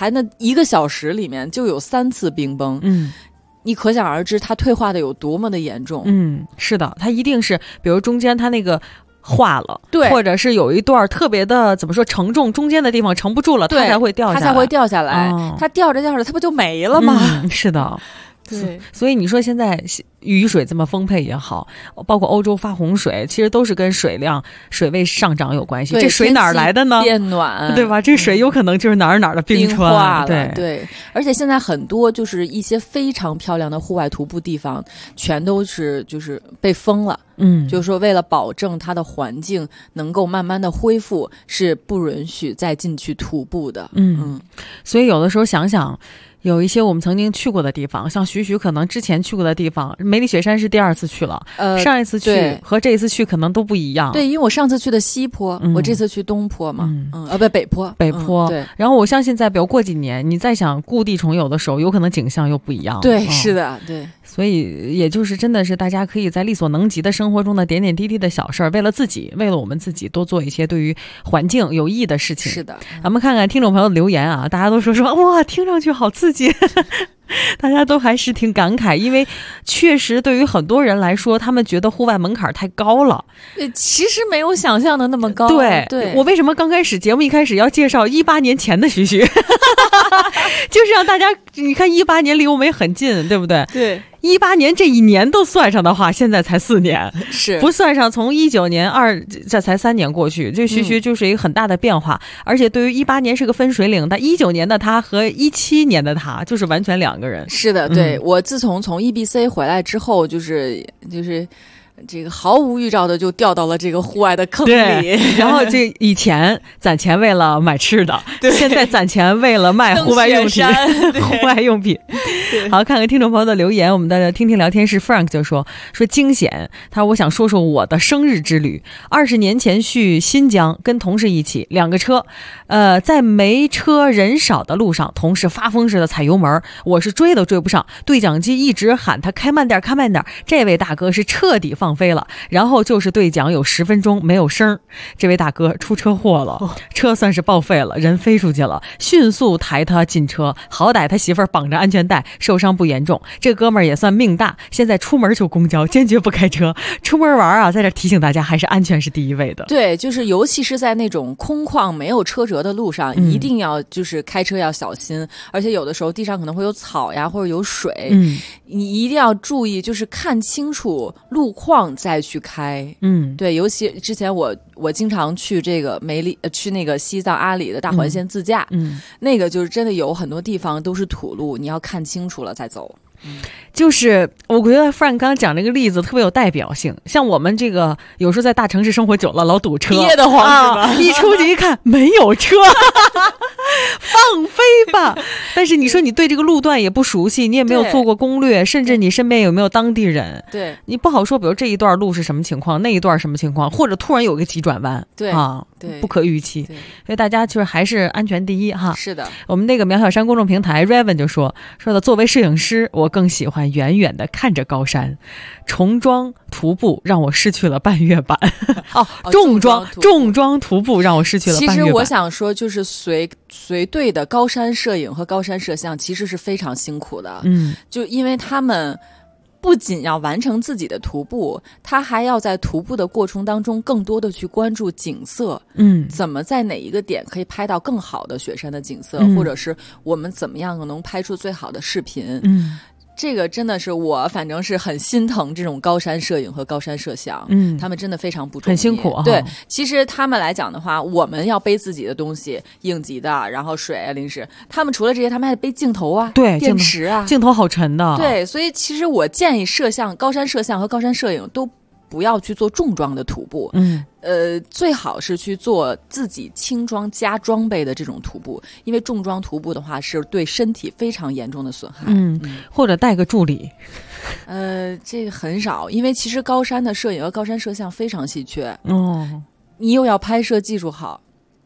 1个小时里面就有3次冰崩。你可想而知它退化的有多么的严重。 是的，它一定是比如中间它那个化了， 对， 或者是有一段特别的怎么说承重，中间的地方承不住了，它才会掉下来。它掉着它不就没了吗？ 是的。 对， 所以你说现在雨水这么丰沛也好，包括欧洲发洪水，其实都是跟水位上涨有关系。这水哪儿来的呢？ 变暖， 对吧？这水有可能就是哪儿的冰川。 对，而且现在很多就是一些非常漂亮的户外徒步地方，全都是就是被封了。就是说为了保证它的环境能够慢慢的恢复，是不允许再进去徒步的。 所以有的时候想想。有一些我们曾经去过的地方，像徐可能之前去过的地方，梅里雪山是第2次去了，上一次去和这一次去可能都不一样。 对，因为我上次去的西坡，我这次去东坡嘛，北坡。 对。然后我相信在比如过几年，你再想故地重游的时候，有可能景象又不一样了。 对，是的，对。 所以也就是真的是大家可以在力所能及的生活中的点点滴滴的小事儿，为了我们自己多做一些对于环境有益的事情。 是的。 咱们看看听众朋友的留言啊，大家都说哇，听上去好刺激。大家都还是挺感慨，因为确实对于很多人来说，他们觉得户外门槛太高了。 其实没有想象的那么高。 对，我为什么刚开始节目一开始要介绍18年前的徐就是让大家你看18年离我们也很近，对不对？ 对。 18年这一年都算上的话，现在才4年， 是不算上从19年这才3年过去，这徐就是一个很大的变化。而且对于18年是个分水岭，但19年的他和17年的他就是完全2个人。 是的，对，我自从EBC 回来之后，就是这个毫无预兆的就掉到了这个户外的坑里。 然后这以前攒钱为了买吃的，现在攒钱为了卖户外用品。户外用品。好，看看听众朋友的留言。我们的听听聊天室 Frank 就说惊险，他说我想说说我的生日之旅。20年前去新疆，跟同事一起2个车，在没车人少的路上，同事发疯似的踩油门，我是追都追不上，对讲机一直喊他开慢点开慢点。这位大哥是彻底放飞了，然后就是对讲有10分钟没有声，这位大哥出车祸了，车算是报废了，人飞出去了，迅速抬他进车，好歹他媳妇儿绑着安全带，受伤不严重。这哥们儿也算命大，现在出门就公交，坚决不开车。出门玩啊，在这提醒大家，还是安全是第一位的。 对，就是尤其是在那种空旷没有车辙的路上，一定要就是开车要小心，而且有的时候地上可能会有草呀，或者有水，你一定要注意，就是看清楚路况再去开。对，尤其之前我经常去这个去那个西藏阿里的大环线自驾，那个就是真的有很多地方都是土路，你要看清楚了再走。 就是我觉得 Frank 刚刚讲这个例子特别有代表性，像我们这个有时候在大城市生活久了，老堵车， 憋得慌是吧？ 一出去一看没有车，放飞吧。但是你说你对这个路段也不熟悉，你也没有做过攻略，甚至你身边有没有当地人， 对， 你不好说。比如这一段路是什么情况，那一段什么情况，或者突然有个急转弯， 对啊， 对， 不可预期。所以大家就是还是安全第一哈。 是的， 我们那个苗小山公众平台 Raven 就说的，作为摄影师，我更喜欢远远的看着高山。重装徒步让我失去了半月板。重装徒步让我失去了半月板。 其实我想说，就是随队的高山摄影和高山摄像其实是非常辛苦的。就因为他们不仅要完成自己的徒步，他还要在徒步的过程当中更多的去关注景色，怎么在哪一个点可以拍到更好的雪山的景色，或者是我们怎么样能拍出最好的视频。这个真的是我反正是很心疼这种高山摄影和高山摄像，他们真的非常不容易， 很辛苦。 对，其实他们来讲的话，我们要背自己的东西，应急的，然后水啊、零食，他们除了这些，他们还得背镜头啊， 对， 电池啊， 镜头好沉的。 对，所以其实我建议高山摄像和高山摄影都不要去做重装的徒步，最好是去做自己轻装加装备的这种徒步，因为重装徒步的话是对身体非常严重的损害。 或者带个助理。 这个很少，因为其实高山的摄影和高山摄像非常稀缺。你又要拍摄技术好，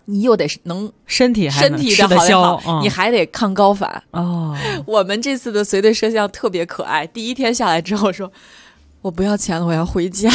你又得能身体的得消， 你还得抗高反哦。 我们这次的随队摄像特别可爱，第一天下来之后说，我不要钱了，我要回家。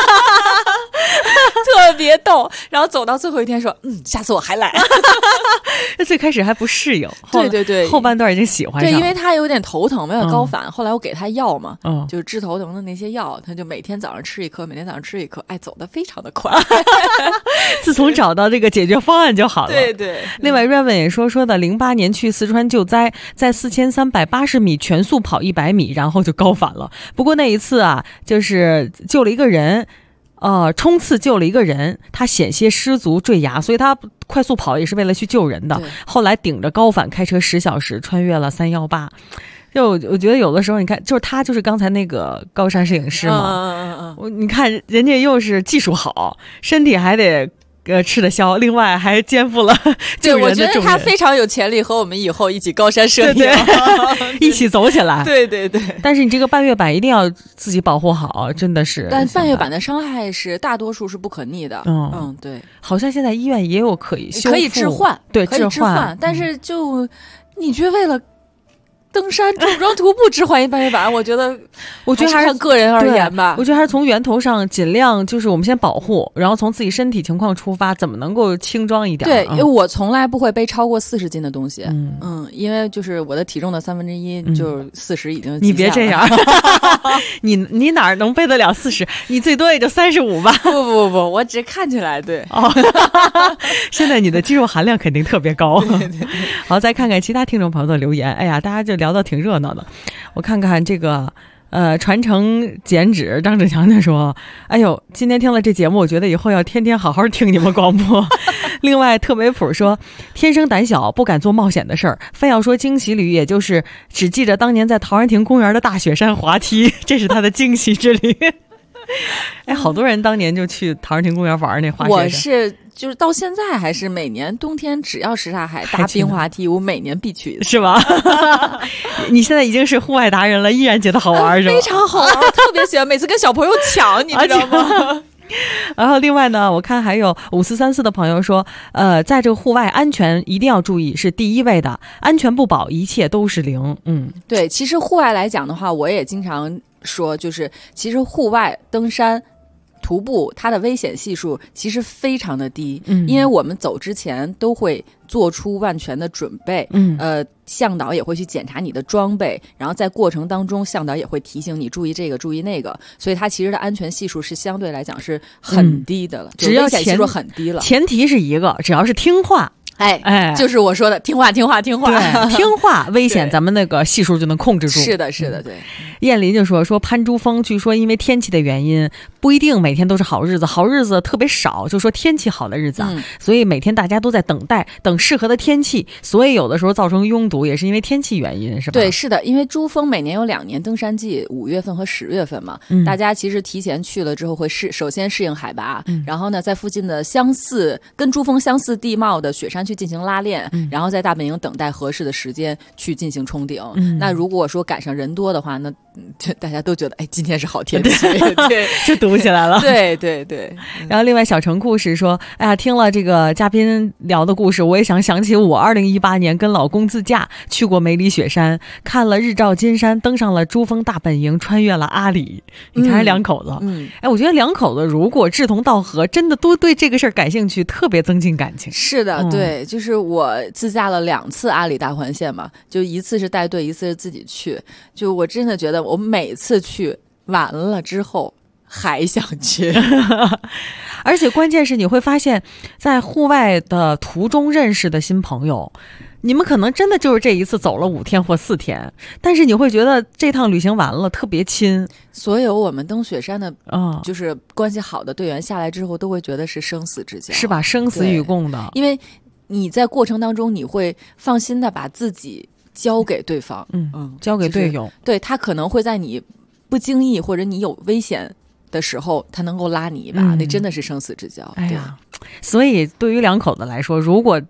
特别逗，然后走到最后一天说，下次我还来。 最开始还不适应， 对， 后半段已经喜欢上了。 对，因为他有点头疼，没有高反，后来我给他药嘛，就是治头疼的那些药，他就每天早上吃一颗，每天早上吃一颗，走得非常的快。 自从找到这个解决方案就好了。 对。 另外 Raven 也说的08年去四川救灾，在4380米全速跑100米，然后就高反了。不过那一次啊，就是救了一个人。冲刺救了一个人，他险些失足坠崖，所以他快速跑也是为了去救人的。后来顶着高反开车10小时穿越了318。就我觉得有的时候你看，就是他就是刚才那个高山摄影师嘛，你看人家又是技术好，身体还得吃得消，另外还肩负了救人的重任。 对，我觉得他非常有潜力和我们以后一起高山摄影， 对一起走起来。 对。 但是你这个半月板一定要自己保护好，真的是。 但半月板的伤害是大多数是不可逆的。对。 好像现在医院也有可以修复， 可以置换， 对， 可以置换。但是你觉得为了登山重装徒步置换一半月板，我觉得还是看个人而言吧。 我觉得还是从源头上尽量就是我们先保护，然后从自己身体情况出发，怎么能够轻装一点。 对，因为我从来不会背超过40斤的东西。因为就是我的体重的1/3，就是40已经。 你别这样，你哪能背得了40？你最多也就35吧。 不，我只看起来对。 现在你的肌肉含量肯定特别高。 对。 好，再看看其他听众朋友的留言。哎呀，大家就聊得挺热闹的。我看看这个传承减脂，张志强就说，哎呦，今天听了这节目，我觉得以后要天天好好听你们广播。另外特维普说，天生胆小不敢做冒险的事儿，非要说惊喜旅，也就是只记着当年在陶然亭公园的大雪山滑梯，这是他的惊喜之旅。好多人当年就去陶然亭公园玩那滑雪山。 我是就是到现在还是每年冬天只要什刹海搭冰滑梯，我每年必去， 是吧？你现在已经是户外达人了，依然觉得好玩，是吧？ 非常好玩，特别喜欢，每次跟小朋友抢，你知道吗？ 然后另外呢，我看还有5434的朋友说，在这个户外安全一定要注意，是第一位的，安全不保，一切都是零。 对，其实户外来讲的话，我也经常说，就是其实户外登山徒步它的危险系数其实非常的低，因为我们走之前都会做出万全的准备，向导也会去检查你的装备，然后在过程当中向导也会提醒你注意这个注意那个，所以它其实的安全系数是相对来讲是很低的了， 只要危险系数很低了， 前提是一个，只要是听话。 就是我说的听话听话听话， 对，听话危险咱们那个系数就能控制住。 是的对。 燕林就说攀珠峰，据说因为天气的原因，不一定每天都是好日子，好日子特别少，就说天气好的日子所以每天大家都在等适合的天气，所以有的时候造成拥堵也是因为天气原因，是吧？ 对，是的，因为珠峰每年有2年登山季，5月份和10月份嘛，大家其实提前去了之后会首先适应海拔，然后呢在附近的跟珠峰相似地貌的雪山去进行拉练，然后在大本营等待合适的时间去进行冲顶。那如果说赶上人多的话，那大家都觉得今天是好天气，对， 就堵起来了。 对。 然后另外小程故事说，哎呀，听了这个嘉宾聊的故事，我也想起我2018年跟老公自驾去过梅里雪山，看了日照金山，登上了珠峰大本营，穿越了阿里。你看两口子，我觉得两口子如果志同道合，真的都对这个事儿感兴趣，特别增进感情。 是的，对，就是我自驾了2次阿里大环线嘛，就一次是带队，一次是自己去。就我真的觉得我每次去完了之后还想去。 而且关键是你会发现在户外的途中认识的新朋友，你们可能真的就是这一次走了5天或4天，但是你会觉得这趟旅行完了特别亲。 所有我们登雪山的就是关系好的队员下来之后都会觉得是生死之交， 是吧？生死与共的。 因为你在过程当中你会放心的把自己交给对方， 交给队友， 就是，对，他可能会在你不经意或者你有危险的时候，他能够拉你一把，那真的是生死之交。 哎呀，所以对于两口子来说，如果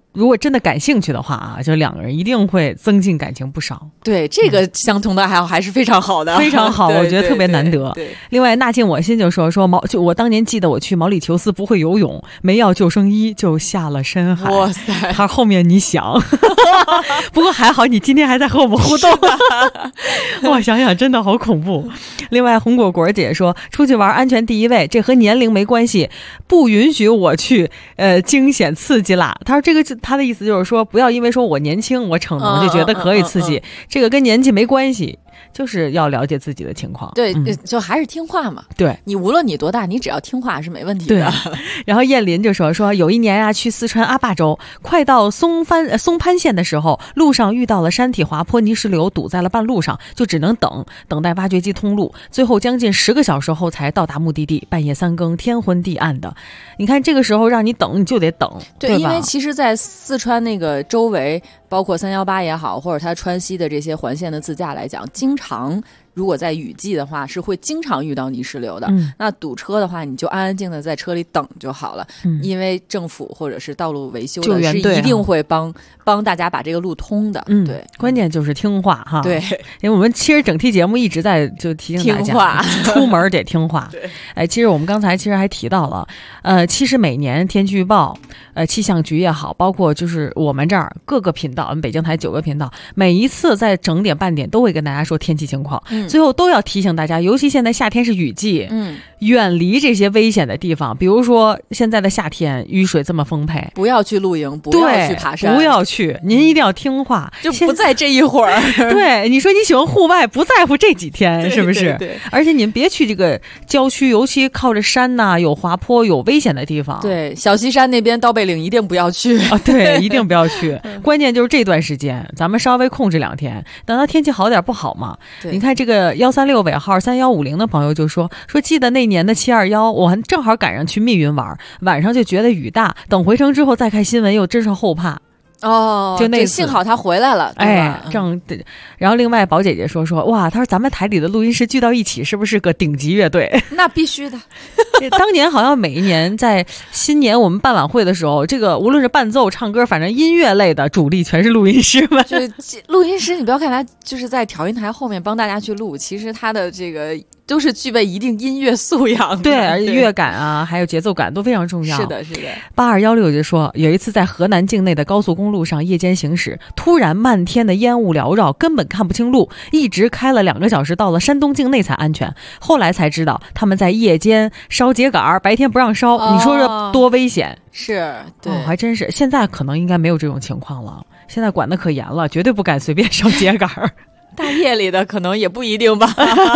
如果真的感兴趣的话啊，就两个人一定会增进感情不少。 对，这个相同的爱好还是非常好的， 非常好，我觉得特别难得。 对， 另外，纳进我心就说就我当年记得我去毛里求斯不会游泳，没要救生衣就下了深海。 哇塞！ 他后面你想，不过还好你今天还在和我们互动。我想想真的好恐怖。另外，红果果姐说出去玩安全第一位，这和年龄没关系，不允许我去惊险刺激啦。他说这个他的意思就是说，不要因为说我年轻我逞能就觉得可以刺激，这个跟年纪没关系，就是要了解自己的情况。 对，就还是听话嘛。 对， 你无论你多大，你只要听话是没问题的。 对。然后燕林就说有一年啊，去四川阿坝州，快到松潘县的时候，路上遇到了山体滑坡泥石流，堵在了半路上，就只能等待挖掘机通路，最后将近10个小时后才到达目的地，半夜3更，天昏地暗的。你看这个时候让你等，你就得等，对吧？ 因为其实在四川那个周围，包括318也好，或者它川西的这些环线的自驾来讲，经常如果在雨季的话，是会经常遇到泥石流的。那堵车的话，你就安安静的在车里等就好了。因为政府或者是道路维修的是一定会帮大家把这个路通的。对， 关键就是听话哈。 对， 因为我们其实整期节目一直在就提醒大家，出门得听话。对，其实我们刚才还提到了，其实每年天气预报，气象局也好，包括就是我们这儿各个频道，我们北京台9个频道，每一次在整点半点都会跟大家说天气情况。最后都要提醒大家，尤其现在夏天是雨季，远离这些危险的地方。比如说现在的夏天，雨水这么丰沛， 不要去露营，不要去爬山， 不要去。您一定要听话， 就不在这一会儿。 对，你说你喜欢户外，不在乎这几天，是不是？ 对。 而且您别去这个郊区，尤其靠着山呐，有滑坡、有危险的地方。 对，小西山那边刀背岭一定不要去啊！对，一定不要去。关键就是这段时间，咱们稍微控制2天，等到天气好点不好吗？你看这个136尾号3150的朋友就说记得那年的721，我还正好赶上去密云玩，晚上就觉得雨大，等回城之后再看新闻又真是后怕。 就那幸好他回来了，对吧？ 然后另外宝姐姐说哇，她说咱们台里的录音师聚到一起，是不是个顶级乐队？ 那必须的。 当年好像每一年在新年我们办晚会的时候，这个无论是伴奏、唱歌，反正音乐类的主力全是录音师们。 就录音师，你不要看他就是在调音台后面帮大家去录，其实他的这个都是具备一定音乐素养的。 对，而且乐感啊，还有节奏感都非常重要。 是的。 8216就说有一次在河南境内的高速公路上夜间行驶，突然漫天的烟雾缭绕，根本看不清路，一直开了2个小时，到了山东境内才安全。后来才知道他们在夜间烧秸秆，白天不让烧，你说这多危险？ 是，对， 还真是。现在可能应该没有这种情况了，现在管得可严了，绝对不敢随便烧秸秆。 大夜里的可能也不一定吧。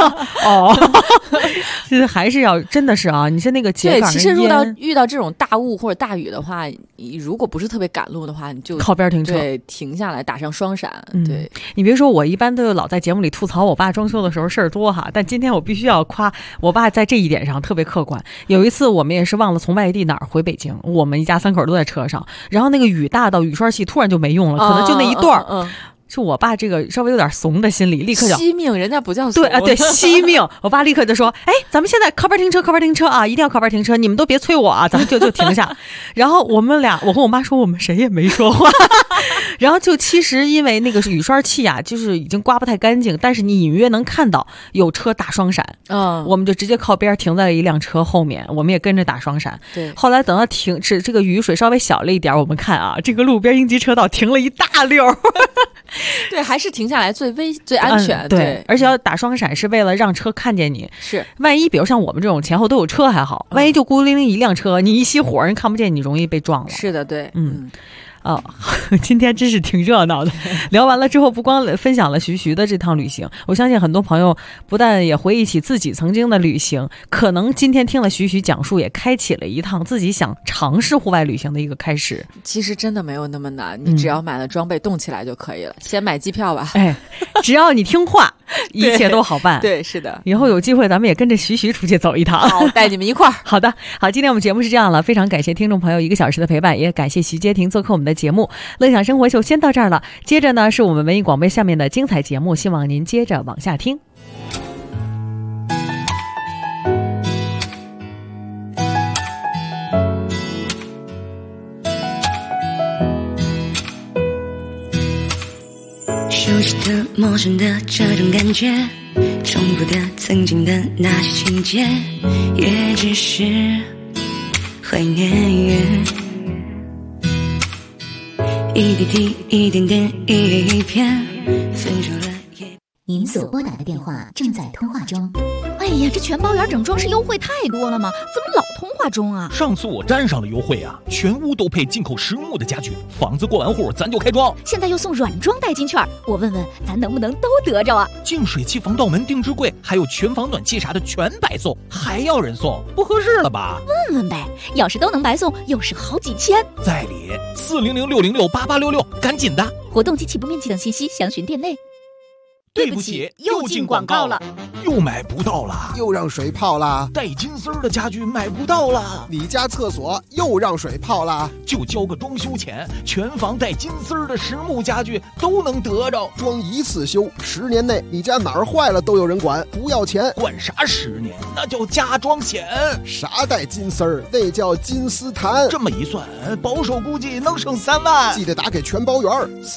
就是还是要真的是啊，你是那个秸秆。 对，其实遇到这种大雾或者大雨的话，你如果不是特别赶路的话，你就靠边停车， 对，停下来打上双闪。对， 你别说，我一般都老在节目里吐槽我爸装修的时候事儿多哈，但今天我必须要夸我爸在这一点上特别客观。有一次我们也是忘了从外地哪儿回北京，我们一家3口都在车上，然后那个雨大到雨刷器突然就没用了，可能就那一段。是我爸这个稍微有点怂的心理，立刻就惜命，人家不叫怂。 对惜命。我爸立刻就说：“哎，咱们现在靠边停车啊，一定要靠边停车，你们都别催我啊，咱们就停下。”然后我和我妈说，我们谁也没说话。然后其实因为那个雨刷器啊，就是已经刮不太干净，但是你隐约能看到有车打双闪。我们就直接靠边停在了一辆车后面，我们也跟着打双闪。 对， 后来等到这个雨水稍微小了一点，我们看啊，这个路边应急车道停了一大溜。 对，还是停下来最安全。 对，而且要打双闪是为了让车看见你。 是， 万一比如像我们这种前后都有车还好，万一就孤零零一辆车，你一熄火人看不见你，容易被撞了。 是的，对， 今天真是挺热闹的。聊完了之后，不光分享了徐的这趟旅行，我相信很多朋友不但也回忆起自己曾经的旅行，可能今天听了徐讲述，也开启了一趟自己想尝试户外旅行的一个开始。 其实真的没有那么难，你只要买了装备动起来就可以了。先买机票吧。 只要你听话，一切都好办。 对，是的。 以后有机会咱们也跟着徐出去走一趟。 好，带你们一块儿。 好的，好，今天我们节目是这样了，非常感谢听众朋友1个小时的陪伴，也感谢徐杰婷做客我们的节目。乐享生活秀先到这儿了，接着呢是我们文艺广播下面的精彩节目，希望您接着往下听。 陌生的这种感觉，重复的曾经的那些情节，也只是怀念。一滴滴，一点点，一页一篇，分手了也。 您所拨打的电话正在通话中。 哎呀，这全包圆整装饰优惠太多了吗？怎么老通话中啊？ 上次我沾上了优惠啊，全屋都配进口实木的家具，房子过完户咱就开装。 现在又送软装代金券，我问问咱能不能都得着啊？ 净水器、防盗门、定制柜，还有全房暖气啥的全白送，还要人送，不合适了吧？ 问问呗，要是都能白送，又是好几千。 在理400-606-8866，赶紧的！ 活动及起步面积等信息详询店内。 对不起，又进广告了，又买不到了， 又让水泡了， 带金丝的家具买不到了， 你家厕所又让水泡了， 就交个装修钱，全房带金丝的实木家具都能得着， 装一次修，10年内你家哪儿坏了都有人管，不要钱。 管啥10年？那叫加装险。 啥带金丝儿？那叫金丝檀。 这么一算，保守估计能省3万。 记得打给全包圆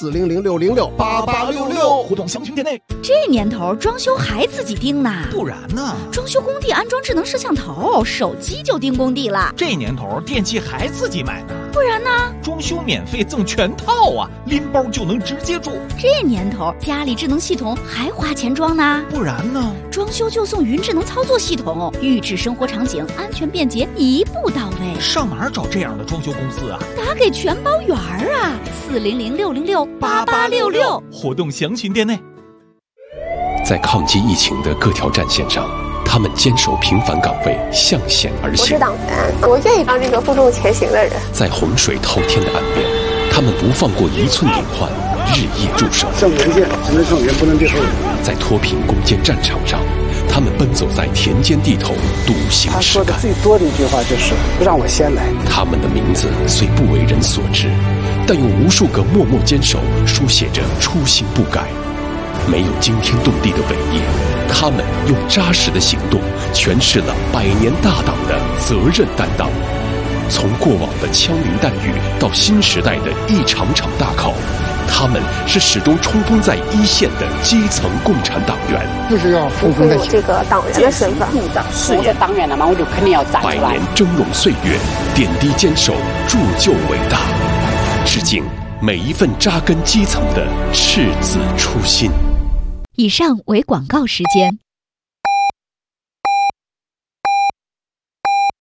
，400-606-8866， 活动详询店内。 这年头装修还自己盯呢？ 不然呢？ 装修工地安装智能摄像头，手机就盯工地了。 这年头电器还自己买呢？ 不然呢？ 装修免费赠全套啊，拎包就能直接住。 这年头家里智能系统还花钱装呢？ 不然呢？ 装修就送云智能操作系统，预制生活场景，安全便捷，一步到位。 上哪儿找这样的装修公司啊？ 打给全包圆啊，400-606-8866， 活动详询店内。 在抗击疫情的各条战线上，他们坚守平凡岗位，向险而行。 我是党员，我愿意当这个负重前行的人。 在洪水滔天的岸边，他们不放过一寸隐患，日夜驻守。 胜前线，只能胜前，不能退后。 在脱贫攻坚战场上，他们奔走在田间地头，笃行实干。 他说的最多的一句话就是“让我先来”。 他们的名字虽不为人所知，但用无数个默默坚守，书写着初心不改。没有惊天动地的伟业，他们用扎实的行动诠释了100年大党的责任担当。从过往的枪林弹雨到新时代的一场场大考，他们是始终冲锋在一线的基层共产党员。 就是要冲锋在前。 这个党员的身份， 我是党员了嘛，我就肯定要站出来。 100年峥嵘岁月，点滴坚守，铸就伟大。致敬每一份扎根基层的赤子初心。 以上为广告时间。